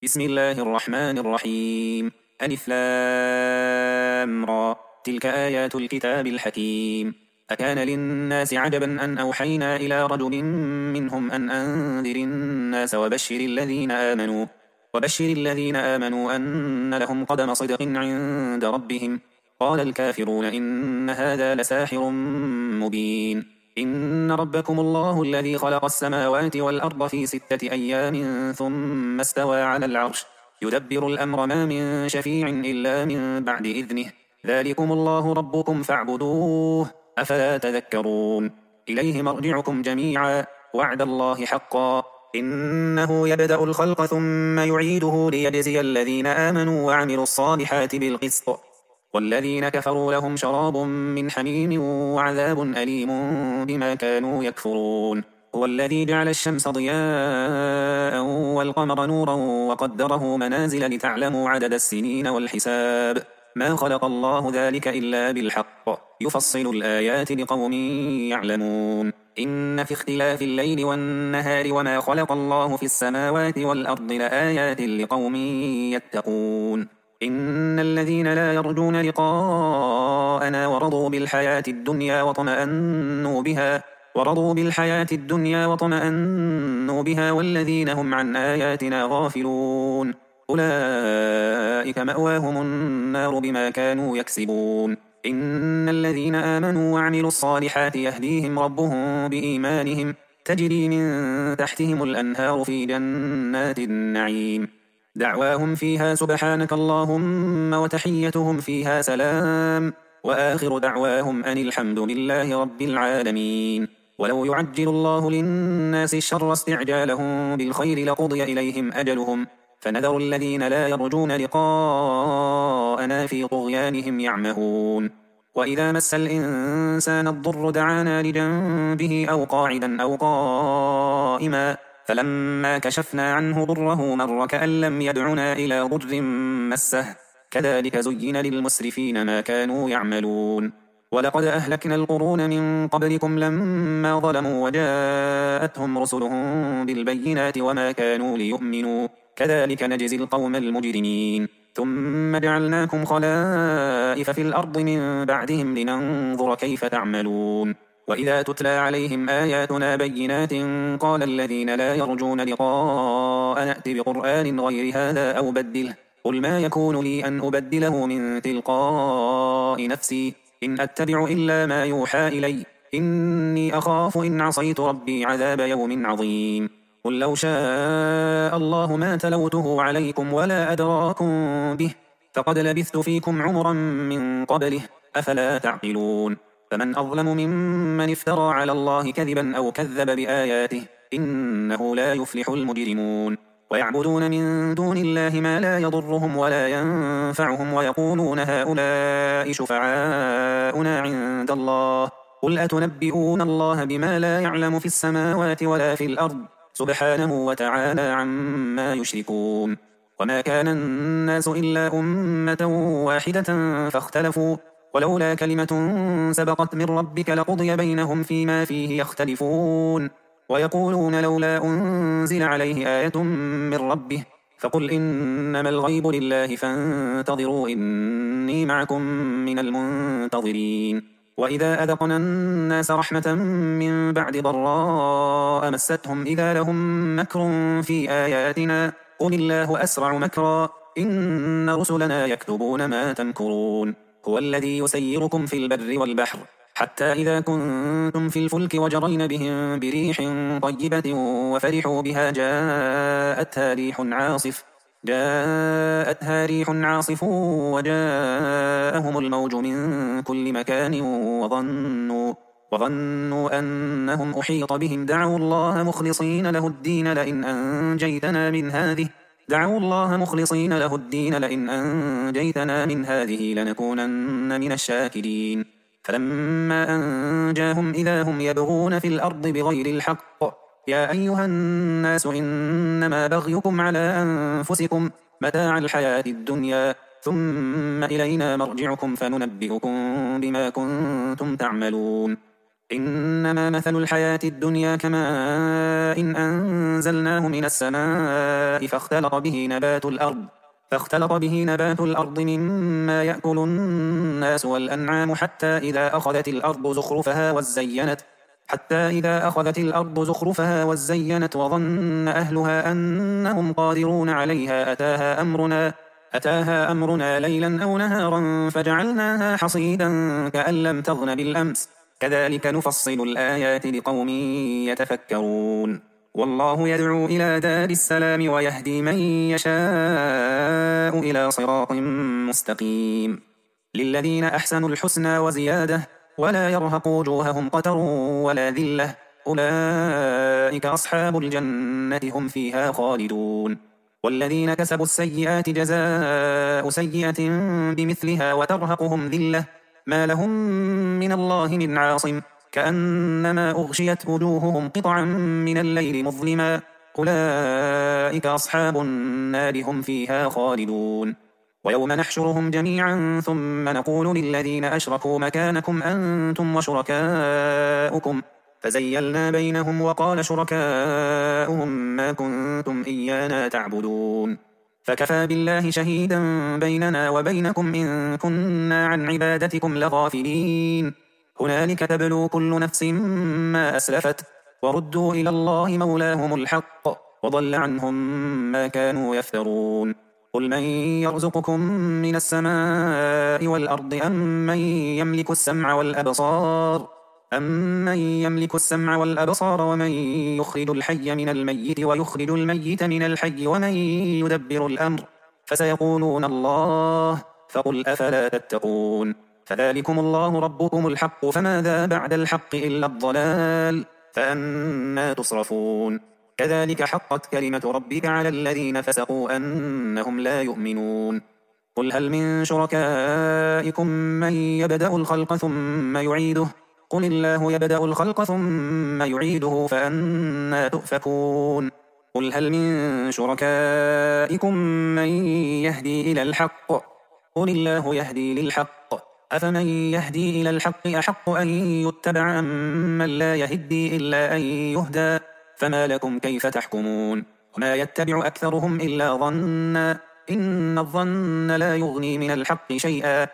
بسم الله الرحمن الرحيم. ألف لام را. تلك آيات الكتاب الحكيم. أكان للناس عجبا أن أوحينا إلى رجل منهم أن أنذر الناس وبشر الذين آمنوا أن لهم قدم صدق عند ربهم. قال الكافرون إن هذا لساحر مبين. إن ربكم الله الذي خلق السماوات والأرض في 6 أيام ثم استوى على العرش يدبر الأمر ما من شفيع إلا من بعد إذنه. ذلكم الله ربكم فاعبدوه أفلا تذكرون. إليه مرجعكم جميعا وعد الله حقا إنه يبدأ الخلق ثم يعيده ليجزي الذين آمنوا وعملوا الصالحات بالقسط والذين كفروا لهم شراب من حميم وعذاب أليم بما كانوا يكفرون. هو الذي جعل الشمس ضياء والقمر نورا وقدره منازل لتعلموا عدد السنين والحساب. ما خلق الله ذلك إلا بالحق يفصل الآيات لقوم يعلمون. إن في اختلاف الليل والنهار وما خلق الله في السماوات والأرض لآيات لقوم يتقون. إن الذين لا يرجون لقاءنا ورضوا بالحياة الدنيا وطمأنوا بها والذين هم عن آياتنا غافلون أولئك مأواهم النار بما كانوا يكسبون. إن الذين آمنوا وعملوا الصالحات يهديهم ربهم بإيمانهم تجري من تحتهم الأنهار في جنات النعيم. دعواهم فيها سبحانك اللهم وتحيتهم فيها سلام وآخر دعواهم أن الحمد لله رب العالمين. ولو يعجل الله للناس الشر استعجالهم بالخير لقضي إليهم أجلهم فنذر الذين لا يرجون لقاءنا في طغيانهم يعمهون. وإذا مس الإنسان الضر دعانا لجنبه أو قاعدا أو قائما فلما كشفنا عنه ضره مر كأن لم يدعنا إلى ضر مسه كذلك زين للمسرفين ما كانوا يعملون. ولقد أهلكنا القرون من قبلكم لما ظلموا وجاءتهم رسلهم بالبينات وما كانوا ليؤمنوا كذلك نجزي القوم المجرمين. ثم جعلناكم خلائف في الأرض من بعدهم لننظر كيف تعملون. وإذا تتلى عليهم آياتنا بينات قال الذين لا يرجون لقاء نأت بقرآن غير هذا أو بدله قل ما يكون لي أن أبدله من تلقاء نفسي إن أتبع إلا ما يوحى إلي إني أخاف إن عصيت ربي عذاب يوم عظيم. قل لو شاء الله ما تلوته عليكم ولا أدراكم به فقد لبثت فيكم عمرا من قبله أفلا تعقلون. فمن أظلم ممن افترى على الله كذبا أو كذب بآياته إنه لا يفلح المجرمون. ويعبدون من دون الله ما لا يضرهم ولا ينفعهم ويقولون هؤلاء شفعاؤنا عند الله قل أتنبئون الله بما لا يعلم في السماوات ولا في الأرض سبحانه وتعالى عما يشركون. وما كان الناس إلا أمة واحدة فاختلفوا ولولا كلمة سبقت من ربك لقضي بينهم فيما فيه يختلفون. ويقولون لولا أنزل عليه آية من ربه فقل إنما الغيب لله فانتظروا إني معكم من المنتظرين. وإذا أذقنا الناس رحمة من بعد ضراء مستهم إذا لهم مكر في آياتنا قل الله أسرع مكرا إن رسلنا يكتبون ما تمكرون. هو الذي يسيركم في البر والبحر حتى إذا كنتم في الفلك وجرين بهم بريح طيبة وفرحوا بها جاءتها ريح عاصف وجاءهم الموج من كل مكان وظنوا أنهم أحيط بهم دعوا الله مخلصين له الدين لئن أنجيتنا من هذه لنكونن من الشاكرين. فلما أنجاهم إذا هم يبغون في الأرض بغير الحق يا أيها الناس إنما بغيكم على أنفسكم متاع الحياة الدنيا ثم إلينا مرجعكم فننبئكم بما كنتم تعملون. إنما مثل الحياة الدنيا كماء إن أنزلناه من السماء فاختلط به نبات الأرض مما يأكل الناس والأنعام حتى إذا أخذت الأرض زخرفها وزينت وظن أهلها أنهم قادرون عليها أتاها أمرنا ليلا أو نهارا فجعلناها حصيدا كأن لم تغن بالأمس كذلك نفصل الآيات لقوم يتفكرون والله يدعو إلى دار السلام ويهدي من يشاء إلى صراط مستقيم للذين أحسنوا الحسنى وزيادة ولا يرهق وجوههم قتر ولا ذلة أولئك أصحاب الجنة هم فيها خالدون والذين كسبوا السيئات جزاء سيئة بمثلها وترهقهم ذلة ما لهم من الله من عاصم كأنما أغشيت وجوههم قطعا من الليل مظلما أولئك أصحاب النار هم فيها خالدون ويوم نحشرهم جميعا ثم نقول للذين أشركوا مكانكم أنتم وشركاؤكم فزيلنا بينهم وقال شركاؤهم ما كنتم إيانا تعبدون فكفى بالله شهيدا بيننا وبينكم إن كنا عن عبادتكم لغافلين هنالك تبلو كل نفس ما أسلفت وردوا إلى الله مولاهم الحق وضل عنهم ما كانوا يفترون قل من يرزقكم من السماء والأرض أمن يملك السمع والأبصار ومن يخرج الحي من الميت ويخرج الميت من الحي ومن يدبر الأمر فسيقولون الله فقل أفلا تتقون فذلكم الله ربكم الحق فماذا بعد الحق إلا الضلال فأنا تصرفون كذلك حقت كلمة ربك على الذين فسقوا أنهم لا يؤمنون قل هل من شركائكم من يبدأ الخلق ثم يعيده قل الله يبدأ الخلق ثم يعيده فأنا تؤفكون قل هل من شركائكم من يهدي إلى الحق قل الله يهدي للحق أفمن يهدي إلى الحق أحق أن يتبع أمن لا يهدي إلا أن يهدى فما لكم كيف تحكمون وما يتبع أكثرهم إلا ظنا إن الظن لا يغني من الحق شيئا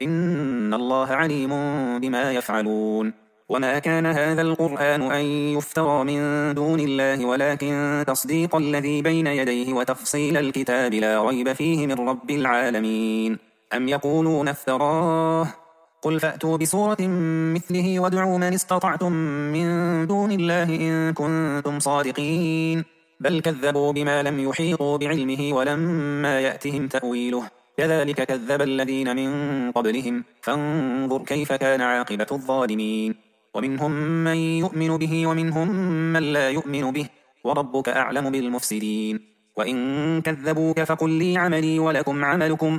إن الله عليم بما يفعلون وما كان هذا القرآن أن يفترى من دون الله ولكن تصديق الذي بين يديه وتفصيل الكتاب لا ريب فيه من رب العالمين أم يقولون افتراه قل فأتوا بسورة مثله وادعوا من استطعتم من دون الله إن كنتم صادقين بل كذبوا بما لم يحيطوا بعلمه ولما يأتهم تأويله كذلك كذب الذين من قبلهم فانظر كيف كان عاقبة الظالمين ومنهم من يؤمن به ومنهم من لا يؤمن به وربك أعلم بالمفسدين وإن كذبوك فقل لي عملي ولكم عملكم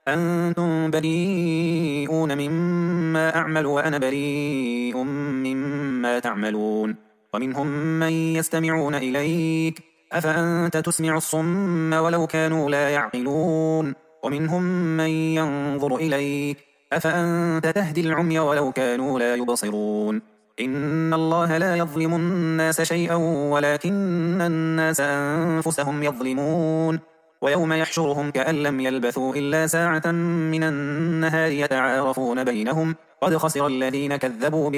أنتم بريئون مما أعمل وأنا بريء مما تعملون ومنهم من يستمعون إليك أفأنت تسمع الصم ولو كانوا لا يعقلون ومنهم من ينظر إليك أفأنت تهدي العمي ولو كانوا لا يبصرون إن الله لا يظلم الناس شيئا ولكن الناس أنفسهم يظلمون ويوم يحشرهم كأن لم يلبثوا إلا ساعة من النهار يتعارفون بينهم قد خسر الذين كذبوا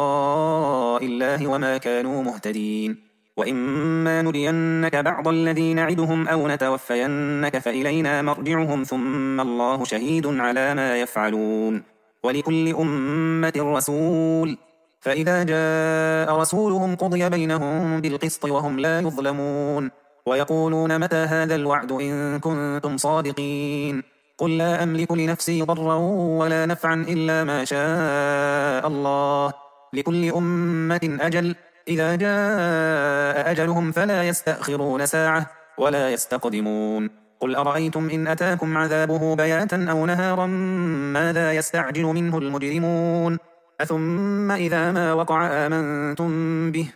بلقاء الله وما كانوا مهتدين وإما نرينك بعض الذي نعدهم أو نتوفينك فإلينا مرجعهم ثم الله شهيد على ما يفعلون ولكل أمة رسول فإذا جاء رسولهم قضي بينهم بالقسط وهم لا يظلمون ويقولون متى هذا الوعد إن كنتم صادقين قل لا أملك لنفسي ضرا ولا نفعا إلا ما شاء الله لكل أمة أجل إذا جاء أجلهم فلا يستأخرون ساعة ولا يستقدمون قل أرأيتم إن أتاكم عذابه بياتا أو نهارا ماذا يستعجل منه المجرمون أثم إذا ما وقع آمنتم به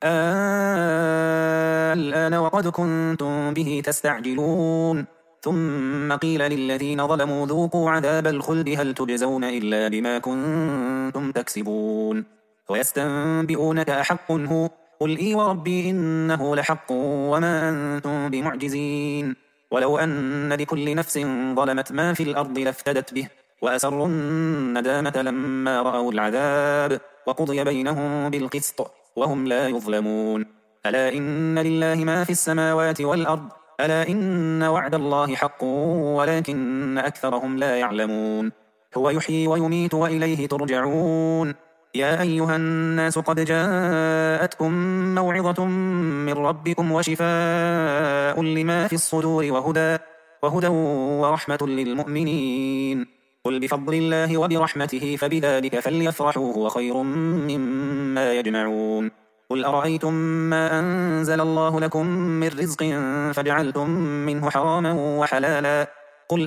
الآن وقد كنتم به تستعجلون ثم قيل للذين ظلموا ذوقوا عذاب الخلد هل تجزون إلا بما كنتم تكسبون ويستنبئونك أحق هو قل إي وربي إنه لحق وما أنتم بمعجزين ولو أن لكل نفس ظلمت ما في الأرض لافتدت به وأسروا الندامة لما رأوا العذاب وقضي بينهم بالقسط وهم لا يظلمون ألا إن لله ما في السماوات والأرض ألا إن وعد الله حق ولكن أكثرهم لا يعلمون هو يحيي ويميت وإليه ترجعون يا أيها الناس قد جاءتكم موعظة من ربكم وشفاء لما في الصدور وهدى ورحمة للمؤمنين قل بفضل الله وبرحمته فبذلك فليفرحوا هو خير مما يجمعون قل أرأيتم ما أنزل الله لكم من رزق فجعلتم منه حراما وحلالا قل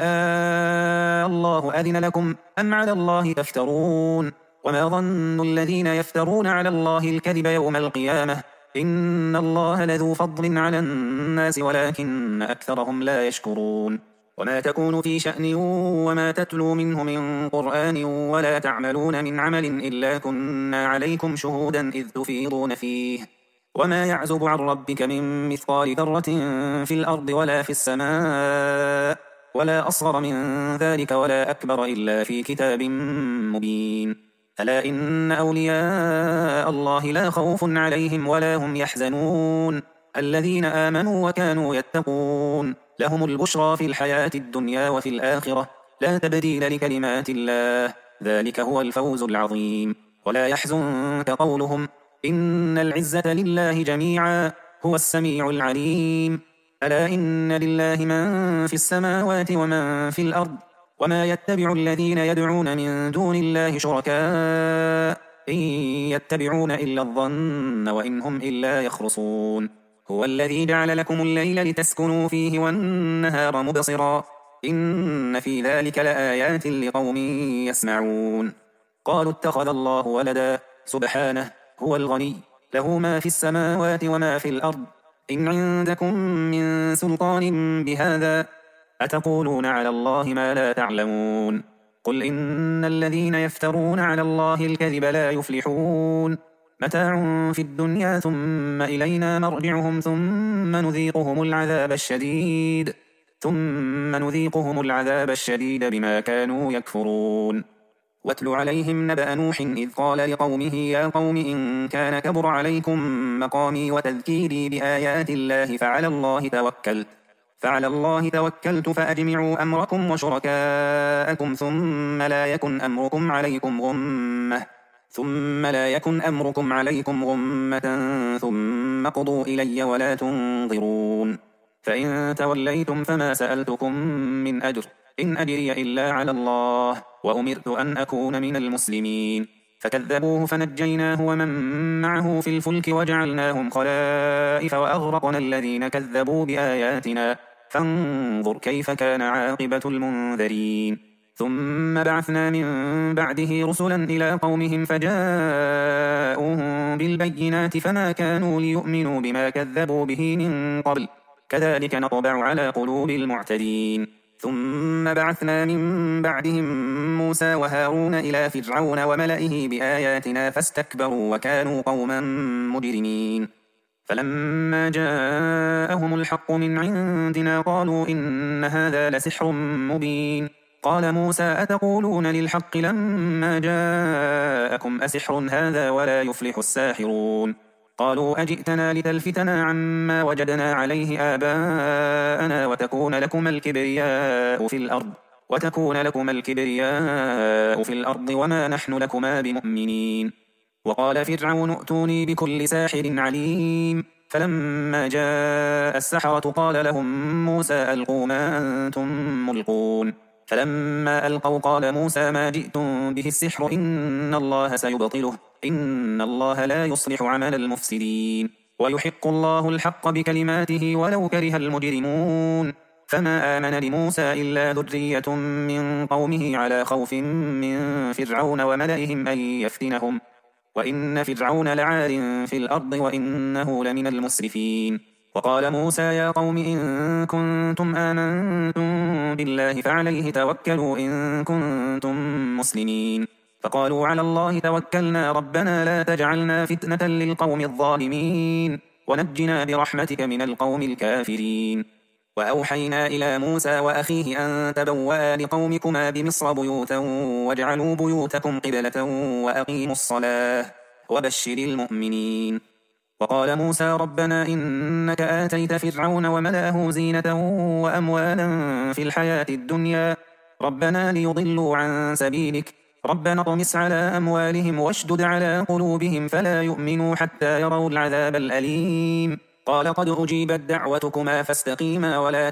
الله أذن لكم أم على الله تفترون وما ظن الذين يفترون على الله الكذب يوم القيامة إن الله لذو فضل على الناس ولكن أكثرهم لا يشكرون وما تكون في شأن وما تتلو منه من قرآن ولا تعملون من عمل إلا كنا عليكم شهودا إذ تفيضون فيه وما يعزب عن ربك من مثقال ذرة في الأرض ولا في السماء ولا أصغر من ذلك ولا أكبر إلا في كتاب مبين ألا إن أولياء الله لا خوف عليهم ولا هم يحزنون الذين آمنوا وكانوا يتقون لهم البشرى في الحياة الدنيا وفي الآخرة لا تبديل لكلمات الله ذلك هو الفوز العظيم ولا يحزنك قولهم إن العزة لله جميعا هو السميع العليم ألا إن لله من في السماوات ومن في الأرض وما يتبع الذين يدعون من دون الله شركاء إن يتبعون إلا الظن وإن هم إلا يخرصون هو الذي جعل لكم الليل لتسكنوا فيه والنهار مبصرا إن في ذلك لآيات لقوم يسمعون قالوا اتخذ الله ولدا سبحانه هو الغني له ما في السماوات وما في الأرض إن عندكم من سلطان بهذا أتقولون على الله ما لا تعلمون قل إن الذين يفترون على الله الكذب لا يفلحون متاع في الدنيا ثم إلينا مرجعهم ثم نذيقهم العذاب الشديد بما كانوا يكفرون واتل عليهم نبأ نوح إذ قال لقومه يا قوم إن كان كبر عليكم مقامي وتذكيري بآيات الله فعلى الله توكلت فأجمعوا أمركم وشركاءكم ثم لا يكن أمركم عليكم غمة ثم قضوا إلي ولا تنظرون فإن توليتم فما سألتكم من أجر إن أجري إلا على الله وأمرت أن أكون من المسلمين فكذبوه فنجيناه ومن معه في الفلك وجعلناهم خلائف وأغرقنا الذين كذبوا بآياتنا فانظر كيف كان عاقبة المنذرين ثم بعثنا من بعده رسلا إلى قومهم فجاءوهم بالبينات فما كانوا ليؤمنوا بما كذبوا به من قبل كذلك نطبع على قلوب المعتدين ثم بعثنا من بعدهم موسى وهارون إلى فرعون وملئه بآياتنا فاستكبروا وكانوا قوما مجرمين فلما جاءهم الحق من عندنا قالوا إن هذا لسحر مبين قال موسى أتقولون للحق لما جاءكم أسحر هذا ولا يفلح الساحرون قالوا أجئتنا لتلفتنا عما وجدنا عليه آباءنا وتكون لكم الكبرياء في الأرض وما نحن لكما بمؤمنين وقال فرعون ائتوني بكل ساحر عليم فلما جاء السحرة قال لهم موسى ألقوا ما أنتم ملقون فلما ألقوا قال موسى ما جئتم به السحر إن الله سيبطله إن الله لا يصلح عمل المفسدين ويحق الله الحق بكلماته ولو كره المجرمون فما آمن لموسى إلا ذرية من قومه على خوف من فرعون وملئهم أن يفتنهم وإن فرعون لعال في الأرض وإنه لمن المسرفين وقال موسى يا قوم إن كنتم آمنتم بالله فعليه توكلوا إن كنتم مسلمين فقالوا على الله توكلنا ربنا لا تجعلنا فتنة للقوم الظالمين ونجنا برحمتك من القوم الكافرين. وأوحينا إلى موسى وأخيه أن تبوأ لقومكما بمصر بيوتا واجعلوا بيوتكم قبلة وأقيموا الصلاة وبشر المؤمنين. وقال موسى ربنا إنك آتيت فرعون وملأه زينة وأموالا في الحياة الدنيا ربنا ليضلوا عن سبيلك ربنا اطمس على أموالهم واشدد على قلوبهم فلا يؤمنوا حتى يروا العذاب الأليم. قال قد أجيبت دعوتكما فاستقيما ولا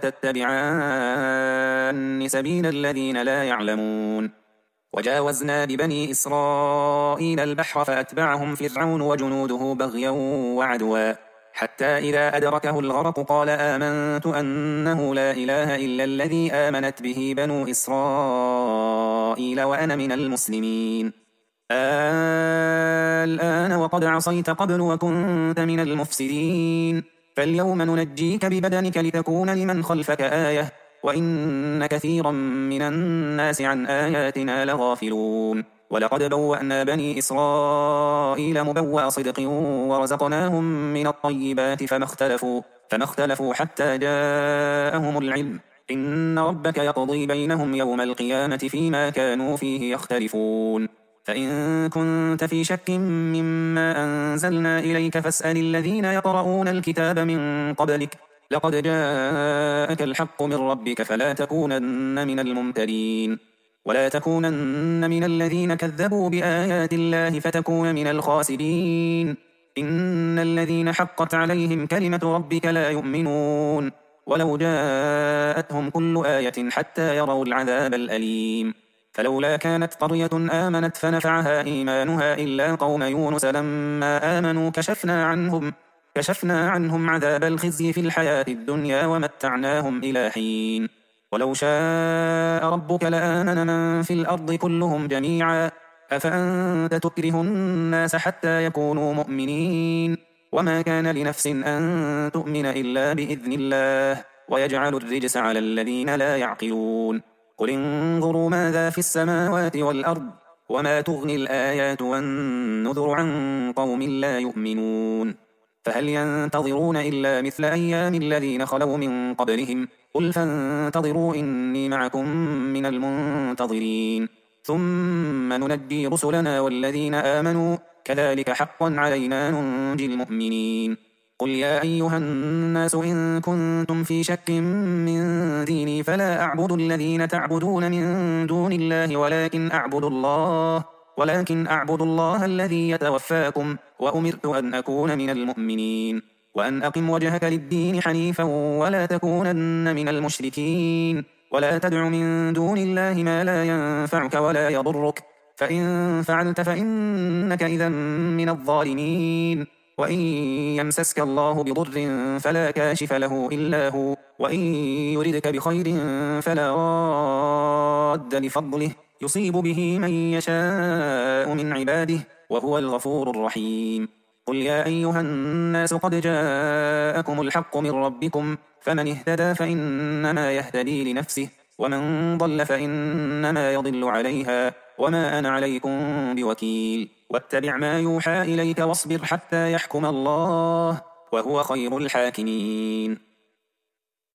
تتبعان سبيل الذين لا يعلمون. وجاوزنا ببني إسرائيل البحر فأتبعهم فرعون وجنوده بغيا وعدوا حتى إذا أدركه الغرق قال آمنت أنه لا إله إلا الذي آمنت به بنو إسرائيل وأنا من المسلمين. الآن وقد عصيت قبل وكنت من المفسدين فاليوم ننجيك ببدنك لتكون لمن خلفك آية وإن كثيرا من الناس عن آياتنا لغافلون. ولقد بوأنا بني إسرائيل مبوأ صدق ورزقناهم من الطيبات فما اختلفوا حتى جاءهم العلم إن ربك يقضي بينهم يوم القيامة فيما كانوا فيه يختلفون. فإن كنت في شك مما أنزلنا إليك فاسأل الذين يقرؤون الكتاب من قبلك لقد جاءك الحق من ربك فلا تكونن من الممترين ولا تكونن من الذين كذبوا بآيات الله فتكون من الخاسرين. إن الذين حقت عليهم كلمة ربك لا يؤمنون ولو جاءتهم كل آية حتى يروا العذاب الأليم. فلولا كانت قرية آمنت فنفعها إيمانها إلا قوم يونس لما آمنوا كشفنا عنهم عذاب الخزي في الحياة الدنيا ومتعناهم إلى حين. ولو شاء ربك لآمن من في الأرض كلهم جميعا أفأنت تكره الناس حتى يكونوا مؤمنين وما كان لنفس أن تؤمن إلا بإذن الله ويجعل الرجس على الذين لا يعقلون. قل انظروا ماذا في السماوات والأرض وما تغني الآيات والنذر عن قوم لا يؤمنون. فهل ينتظرون إلا مثل أيام الذين خلوا من قبلهم قل فانتظروا إني معكم من المنتظرين ثم ننجي رسلنا والذين آمنوا كذلك حقا علينا ننجي المؤمنين. قل يا أيها الناس إن كنتم في شك من ديني فلا أعبد الذين تعبدون من دون الله ولكن أعبد الله الذي يتوفاكم وأمرت أن أكون من المؤمنين وأن أقم وجهك للدين حنيفا ولا تكونن من المشركين ولا تدع من دون الله ما لا ينفعك ولا يضرك فإن فعلت فإنك إذا من الظالمين. وإن يمسسك الله بضر فلا كاشف له إلا هو وإن يردك بخير فلا راد لفضله يصيب به من يشاء من عباده وهو الغفور الرحيم. قل يا أيها الناس قد جاءكم الحق من ربكم فمن اهتدى فإنما يهتدي لنفسه ومن ضل فإنما يضل عليها وما أنا عليكم بوكيل. واتبع ما يوحى إليك واصبر حتى يحكم الله وهو خير الحاكمين.